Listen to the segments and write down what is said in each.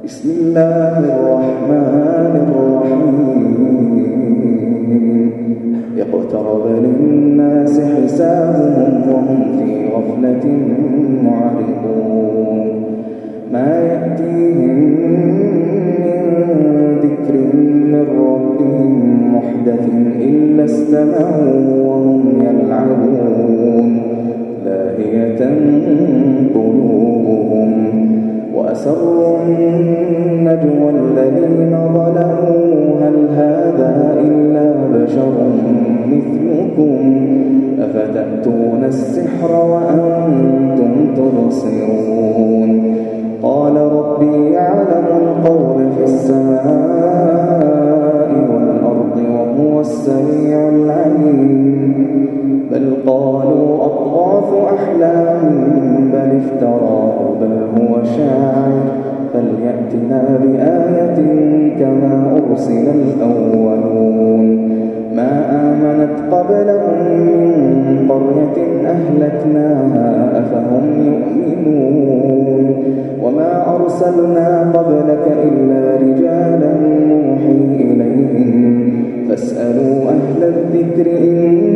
بسم الله الرحمن الرحيم اقترب للناس حسابهم وهم في غفلة معرضون ما يأتيهم من ذكر من ربهم محدث إلا استمعوا وهم يلعبون لاهية قلوبهم وأسروا النجوى الذين ظلموا هل هذا إلا بشر مثلكم أفتأتون السحر وأنتم تبصرون قال ربي يعلم القول في السماء والأرض وهو السميع العليم بل قالوا أضغاث أحلام بل افتراه بل هو شاعر فليأتنا بآية كما أرسل الأولون ما آمنت قبلهم من قرية أهلكناها أفهم يؤمنون وما أرسلنا قبلك إلا رجالا نوحي إليهم فاسألوا أهل الذكر إن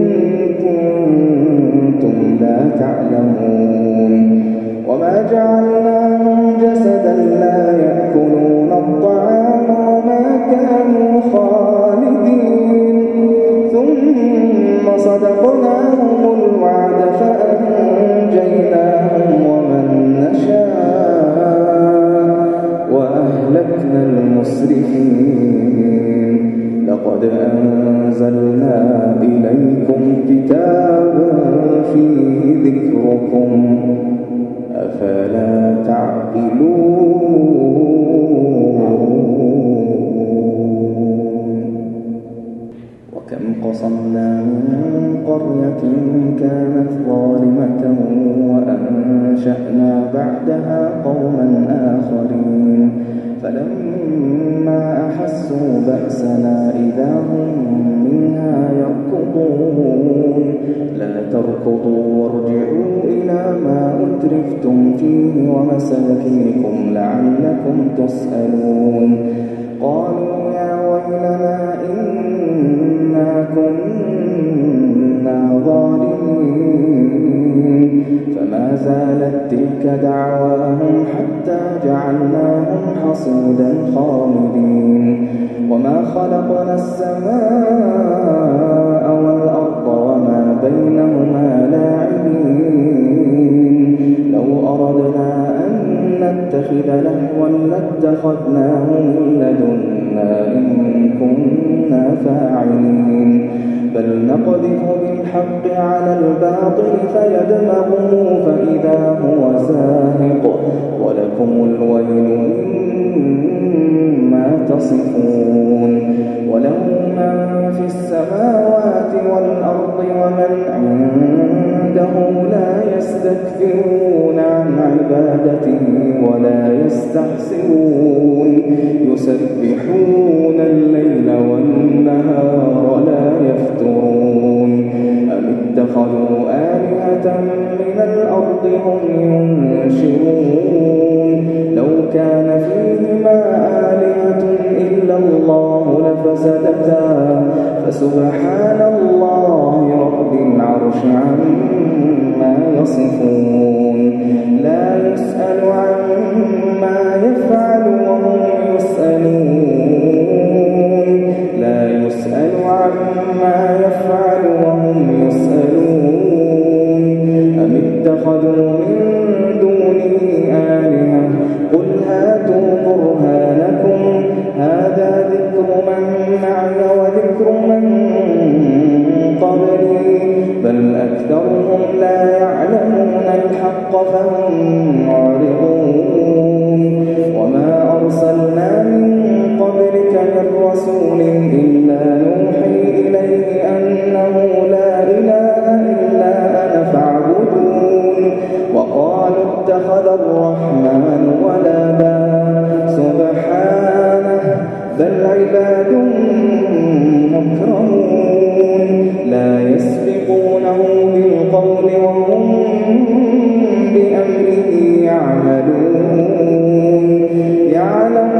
كنتم لا تعلمون وما جعلناهم جسدا لا يأكلون الطعام وما كانوا خالدين ثم صدقناهم الوعد فأنجيناهم ومن نشاء وأهلكنا المسرفين لقد أنزلنا إليكم كتابا فيه ذكركم أفلا تعقلون وكم قصمنا من قرية كانت ظالمة وأنشأنا بعدها قوما آخرين فلما أحسوا بأسنا إذا هم منها يركضون لا تركضوا وارجعوا إلى ما أترفتم فيه ومساكنكم لعلكم تسألون قالوا يا ويلنا إنا كنا ظالمين فما زالت تلك دعواهم حتى جعلناهم حصيدا خامدين وما خلقنا السماء والأرض وما بينهما لاعبين لو أردنا أن نتخذ لهوا لاتخذناه من لدنا إن كنا فاعلين بل نقذف بالحق على الباطل فيدمغه فإذا هو زاهق ولكم الويل مما تصفون وله من في السماوات والأرض ومن عنده لا يستكبرون عن عبادته ولا يستحسرون يسبحون الليل والنهار لا يفترون أم اتخذوا آلهة من الأرض هم ينشرون لو كان فيهما آلهة إلا الله لفسدتا فسبحان الله رب العرش عما يصفون لا يسأل عما يفعل وهم يسألون لا يسأل عما يفعل وهم يسألون أم اتخذوا من دونه آلهة قل هاتوا برهانكم هذا ذكر من معي وذكر من قبلي بل أكثرهم لا يعلمون الحق فهم معرضون وما أرسلنا من قبلك من رسول إلا نوحي إليه أنه لا إله إلا أنا فاعبدون وقالوا اتخذ الرحمن ولدا سبحانه بل عباد مكرمون لا يسبقونه بالقول وهم بأمره يعملون يعلم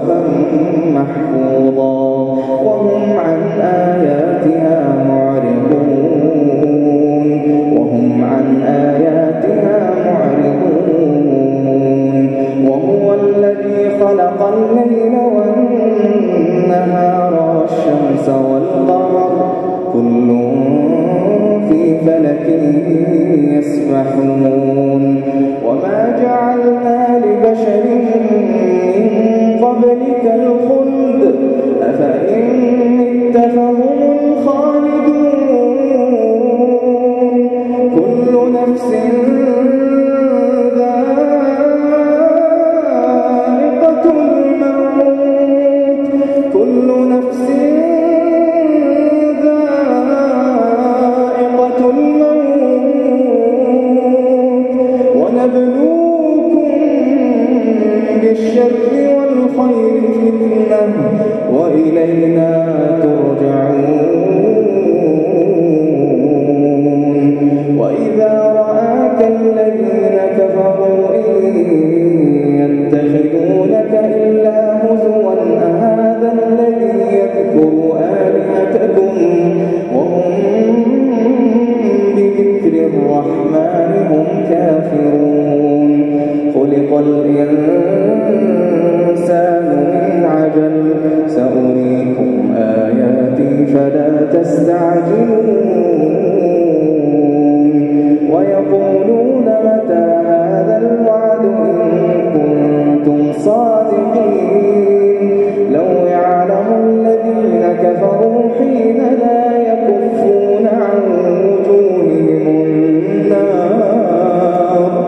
سقفا محفوظا وهم عن آياتها معرضون وهو الذي خلق الليل والنهار والشمس والقمر كل في فلك يسبحون وما جعلنا لبشر من قبلك الخلد أفإن مت فهم الخالدون كل نفس ذائقة الموت ونبلوكم بالشر والخير فتنة وإلينا ترجعون وإذا رآك الذين كفروا إن يتخذونك إلا هزوا أهذا الذي يذكر آلهتكم وهم بذكر الرحمن هم كافرون خلق الإنسان من عجل سأريكم آياتي فلا تستعجلون ويقولون متى هذا الوعد إن كنتم صادقين لو يعلم الذين كفروا حين لا يكفون عن وجوههم النار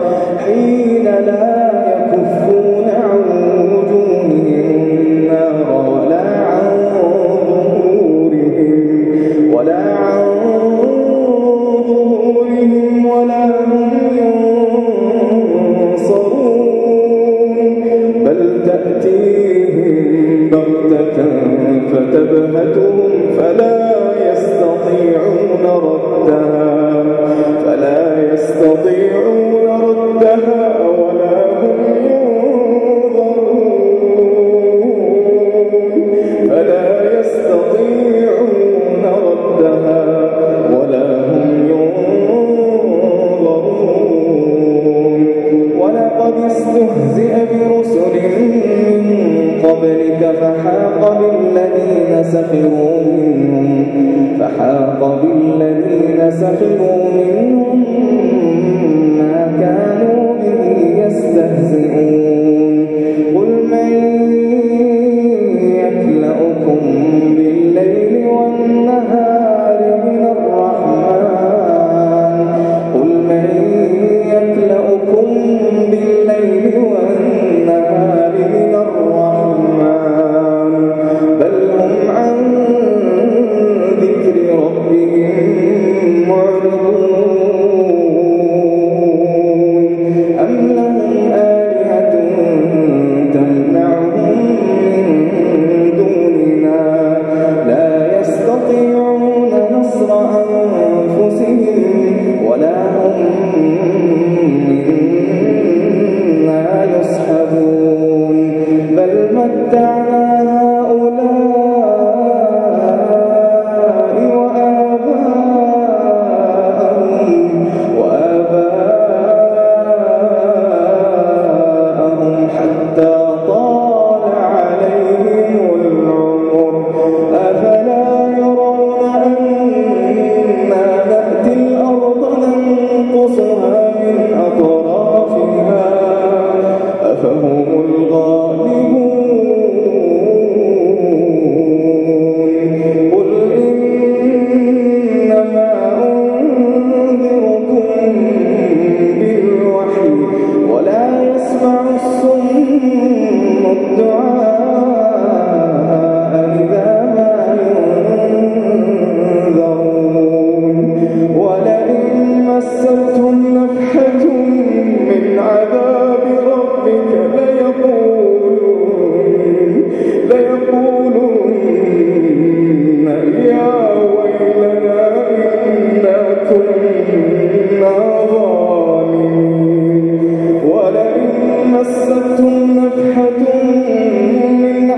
ولا عن ظهورهم ولا هم ينصرون بل تأتيهم بغتة فتبهتهم فلا يستطيعون ردها ولا هم ينظرون ولقد استهزئ برسل من قبلك فحاق بالذين سخروا منهم ما كانوا به يستهزئون قل من يكلؤكم بالليل والنهار من الرحمن قل من يكلؤكم بالليل والنهار من الرحمن بل هم عن ذكر ربهم معرضون أم لهم آلهة تمنعهم من دوننا لا يستطيعون نصر أنفسهم ولا هم منا يصحبون بل متعنا مستهم نفحة من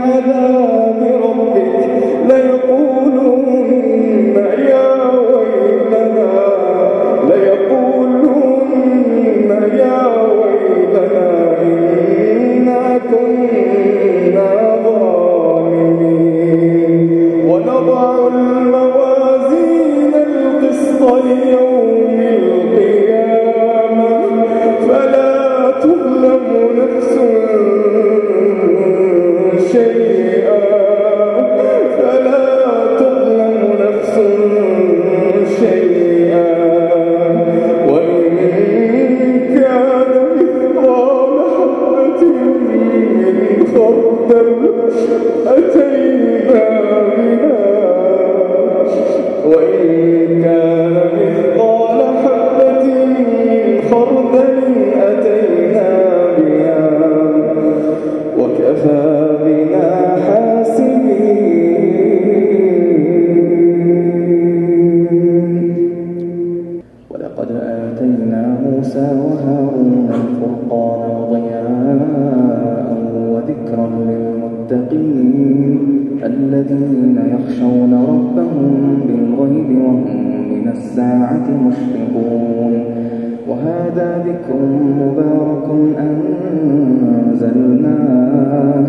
أتينا بها وإن كان مثقال حبة من خردل أتينا بها وكفى بنا حاسبين. ولقد آتينا موسى وهارون الفرقان وضياء وذكرا للمتقين الذين يخشون ربهم بالغيب وهم من الساعة مشفقون. وهذا ذكر مبارك أنزلناه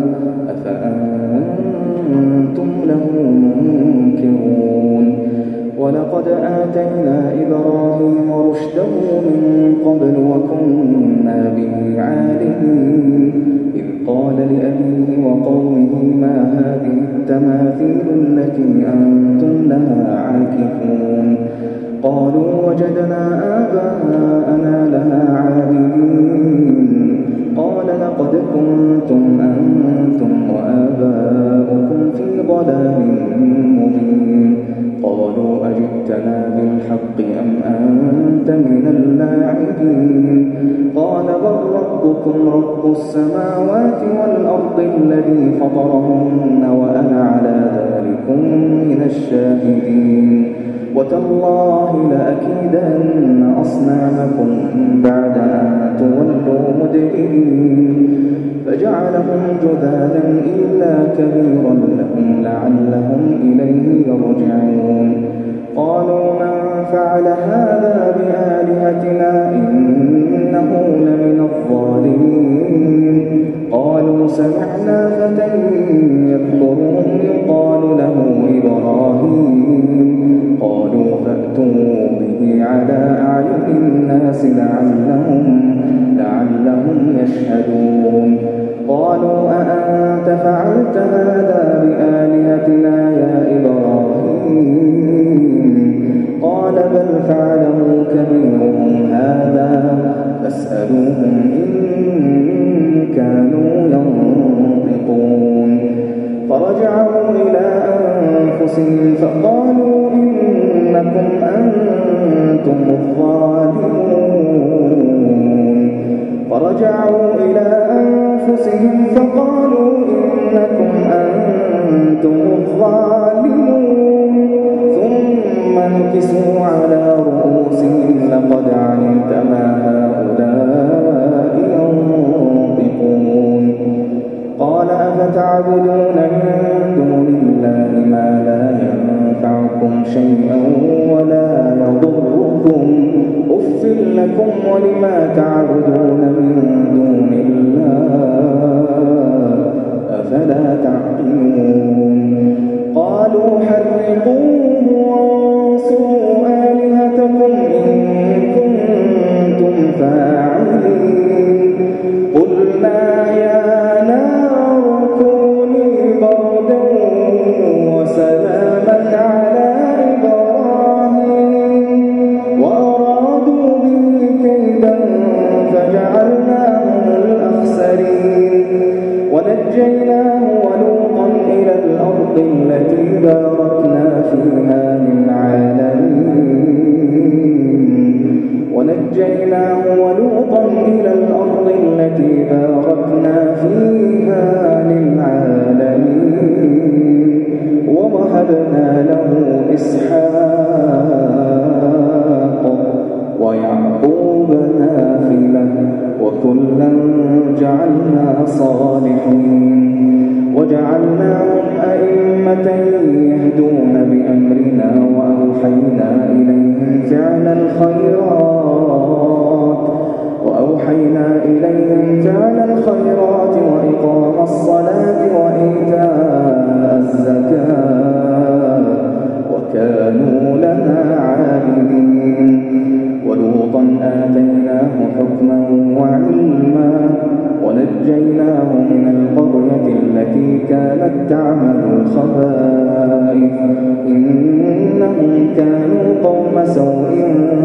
أفأنتم له منكرون. ولقد آتينا إبراهيم رشده من قبل وكنا به عالمين إذ قال لأبيه وقومه ما هذه التماثيل التي أنتم لها عاكفون. قالوا وجدنا آباءنا لها عابدين. قال لقد كنتم أنتم وآباؤكم في ضلال مبين. قالوا أجئتنا بالحق أم أنت من اللاعبين. قال بل ربكم رب السماوات والأرض الذي فطرهن وأنا على ذلكم من الشاهدين. وتالله لأكيدن أصنامكم بعد أن تولوا مدبرين. فجعلهم جذاذا إلا كبيرا لهم لعلهم إليه يرجعون. قالوا من فعل هذا بآلهتنا إنه لمن الظالمين. قالوا سمعنا فتى يذكرهم يقال له إبراهيم. قالوا فأتوا به على أعين الناس لعلهم يشهدون. قالوا أأنت فعلت هذا بآلهتنا يا إبراهيم؟ قال بل فعله كبيرهم هذا فاسألوهم إن كانوا ينطقون. فرجعوا إلى أنفسهم فقالوا إنكم أنتم الظالمون. فرجعوا إلى أنفسهم فقالوا إنكم أنتم الظالمون. ثم نكسوا على رؤوسهم لقد علمت ما هؤلاء ينطقون. قال أفتعبدون من دون الله ما لا ينفعكم شيئا ولا يضركم أف لكم ولما تعبدون من دون الله أفلا تعقلون. قالوا حرقوه وانصروا آلهتكم إن كنتم فاعلين. قلنا يا نار كوني بردا وسلاما على إبراهيم وأرادوا به كيدا فجعلناهم الأخسرين. ونجيناه ولوطا إلى الأرض التي باركنا فيها للعالمين ووهبنا له إسحاق ويعقوب نافلة وكلا جعلنا صالحين وجعلناهم أئمة يهدون بأمرنا وأوحينا إليهم فعل الخيرات وإقام الصلاة وإيتاء الزكاة وكانوا لنا عابدين. ولوطا آتيناه حكما وعلما ونجيناه من القرية التي كانت تعمل الخبائث إنهم كانوا قوم سوء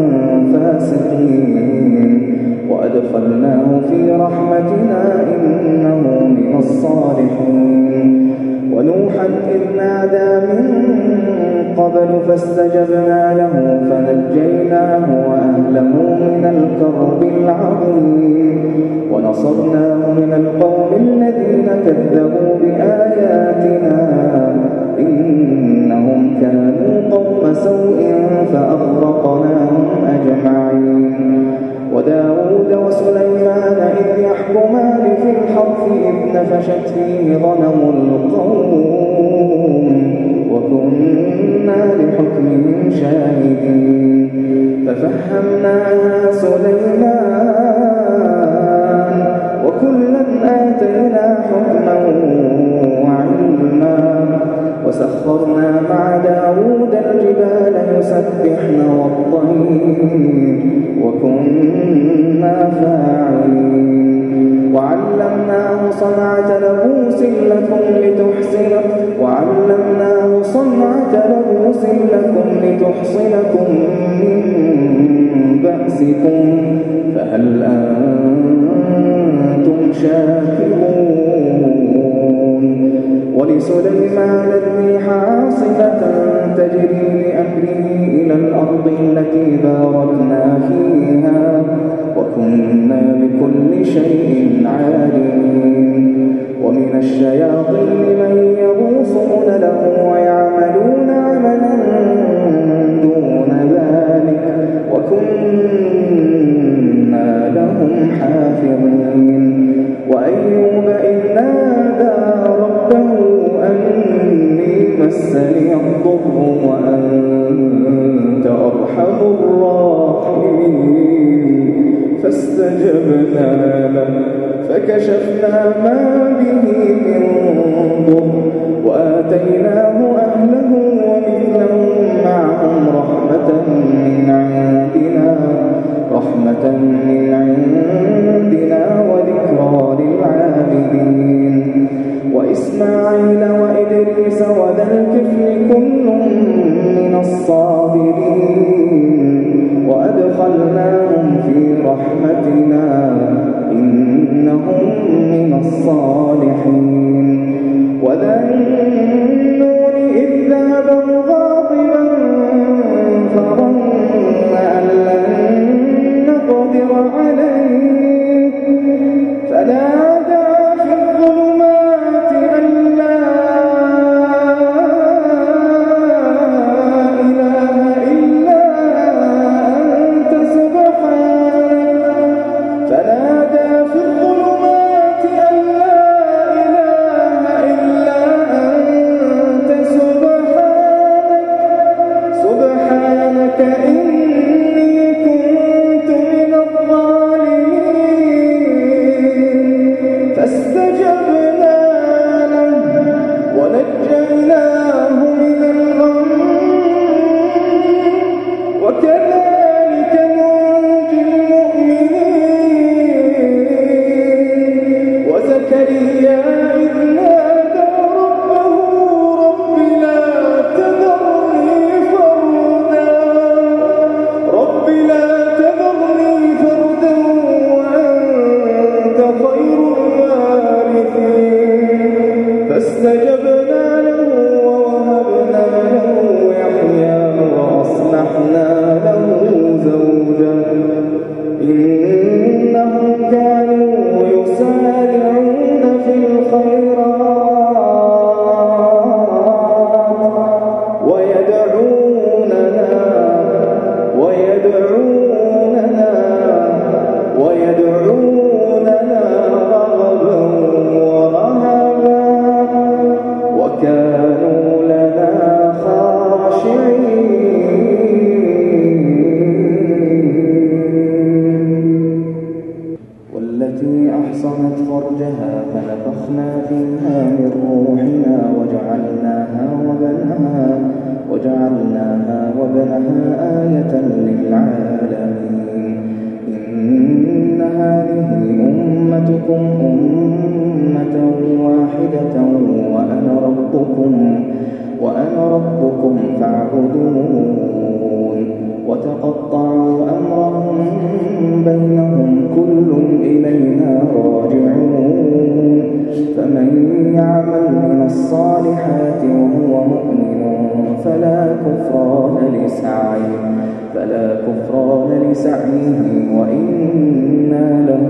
فاسقين وأدخلناه في رحمتنا إنه من الصالحين ونوحا إذ نادى من قبل فاستجبنا له فنجيناه وأهله من الكرب العظيم ونصرناه من القوم الذين كذبوا بآياتنا إنهم كانوا قوم سوء فأغرقناهم أجمعين وداود وسليمان إذ يحكمان في الحرث إذ نفشت فيه غنم القوم وكنا لحكمهم شاهدين ففهمناها سليمان وكلا آتينا حكما وعلما وسخرنا مع داود الجبال يسبحن والطير وكنا فاعلين وعلمناه صنعة لبوس لكم من بأسكم فهل أنتم شاكرون ولسليمان الريح عاصفة تجري بأمره إلى الأرض التي باركنا فيها وكنا بكل شيء عالمين ومن الشياطين من يغوصون له ويعملون عملا دون ذلك وكنا لهم حافظين وأيوب إذ نادى ربه أني مسني الضر وأنت أرحم الراحمين فاستجبنا له فكشفنا ما به من ضر وآتيناه أهله ومثلهم معهم رحمة من عندنا وذكرى للعابدين وإسماعيل وإدريس وذا الكفل كل من الصابرين وأدخلناهم في رحمتنا إنهم من الصالحين وذا النون إذ ذهب مغاضبا فظن أن لن نقدر عليه فنادى في الظلمات أن لا إله إلا أنت سبحانك فنادى في الظلمات أن لا إله إلا أنت سبحانك إني كنت من الظالمين فاستجبنا له ونجيناه من الغم وكذلك ننجي المؤمنين وزكريا إذ نادى ربه رب لا تذرني فردا وأنت خير الوارثين فاستجبنا له ووهبنا له يحيى وأصلحنا له زوجه إنهم كانوا يسارعون في الخيرات ويدعوننا رغبا ورهبا وكانوا لنا خاشعين والتي أحصنت فرجها فنفخنا فيها من روحنا وجعلناها وبنها آية للعالمين إن هذه أمتكم أمة واحدة ربكم فاعبدون وتقطعوا أمرهم بينهم كل إلينا راجعون فمن يعمل من الصالحات وهو مؤمن فلا كفران لسعيه وإنا له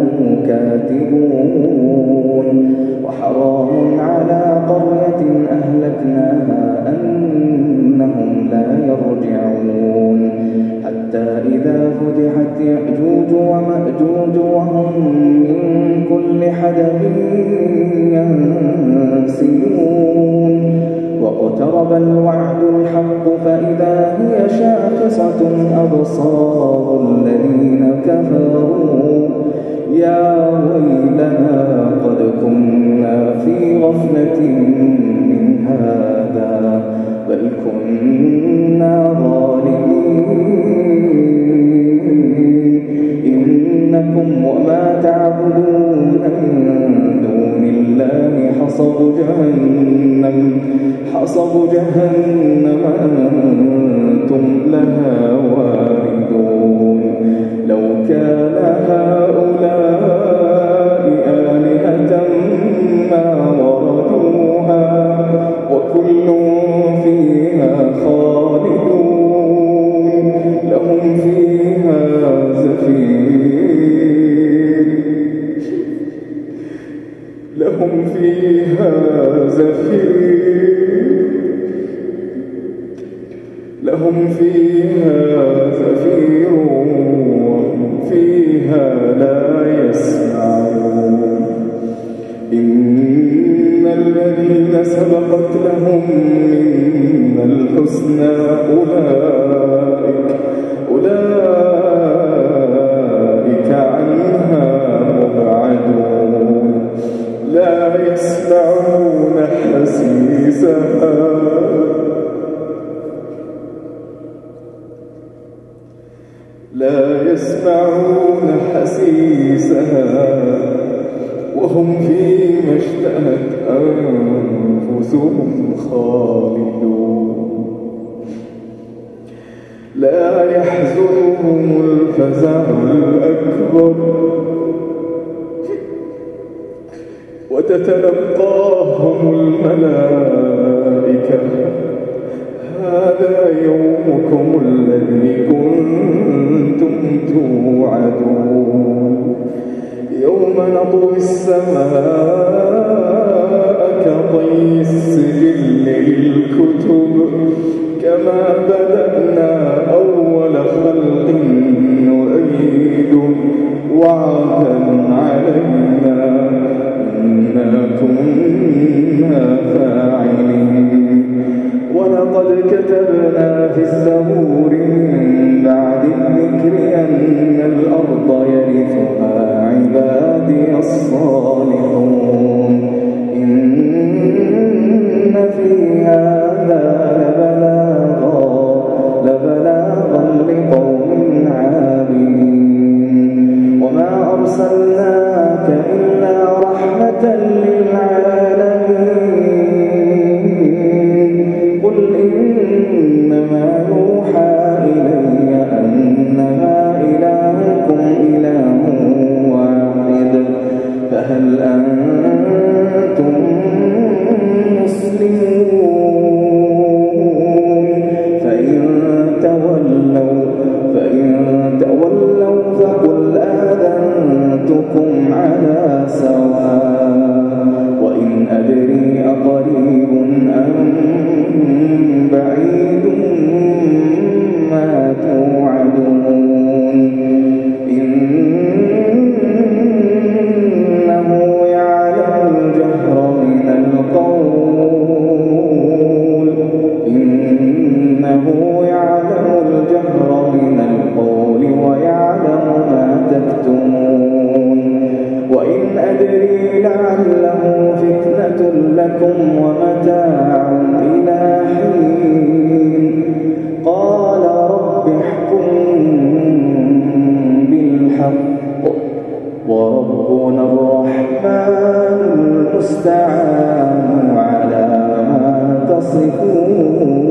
كاتبون وحرام على قرية أهلكناها أنهم لا يرجعون حتى إذا فتحت يأجوج ومأجوج وهم من كل حدب ينسلون واقترب الوعد الحق فإذا هي شاخصة أبصار الذين كفروا يا ويلنا قد كنا في غفلة من هذا بل كنا ظالمين إنكم وما تعبدون من دون الله حصب جهنم أنتم لها واردون لو كان هؤلاء آلهة ما وردوها وكل فيها خالدون لهم فيها زفير وهم فيها لا يسمعون إن الذين سبقت لهم من الحسنى أولئك عنها مبعدون لا يسمعون حسيسها وهم فيما اشتهت أنفسهم خالدون لا يحزنهم الفزع الأكبر وتتلقاهم الملائكة هذا يومكم الذي كنتم توعدون يوم نطوي السماء كطي السجل للكتب كما بدأنا أول خلق نعيده وعدا علينا إنا كنا فاعلين ولقد كتبنا في الزبور من بعد الذكر أن الأرض يرثها عبادي الصالحون إن في هذا لبلاغا لقوم عابدين وما أرسلناك إلا رحمة للعالمين قل إنما يوحى إلي أنما إلهكم إله واحد فهل أنتم مسلمون فإن تولوا فقل آذنتكم على سواء وإن أدري أقريب أم بعيد ما توعدون إنه يعلم الجهر من القول ويعلم ما تكتمون وإن أدري لعله فتنة لكم ومتاع إلى حين قال رب احكم بالحق وربنا الرحمن المستعان على ما يصفون.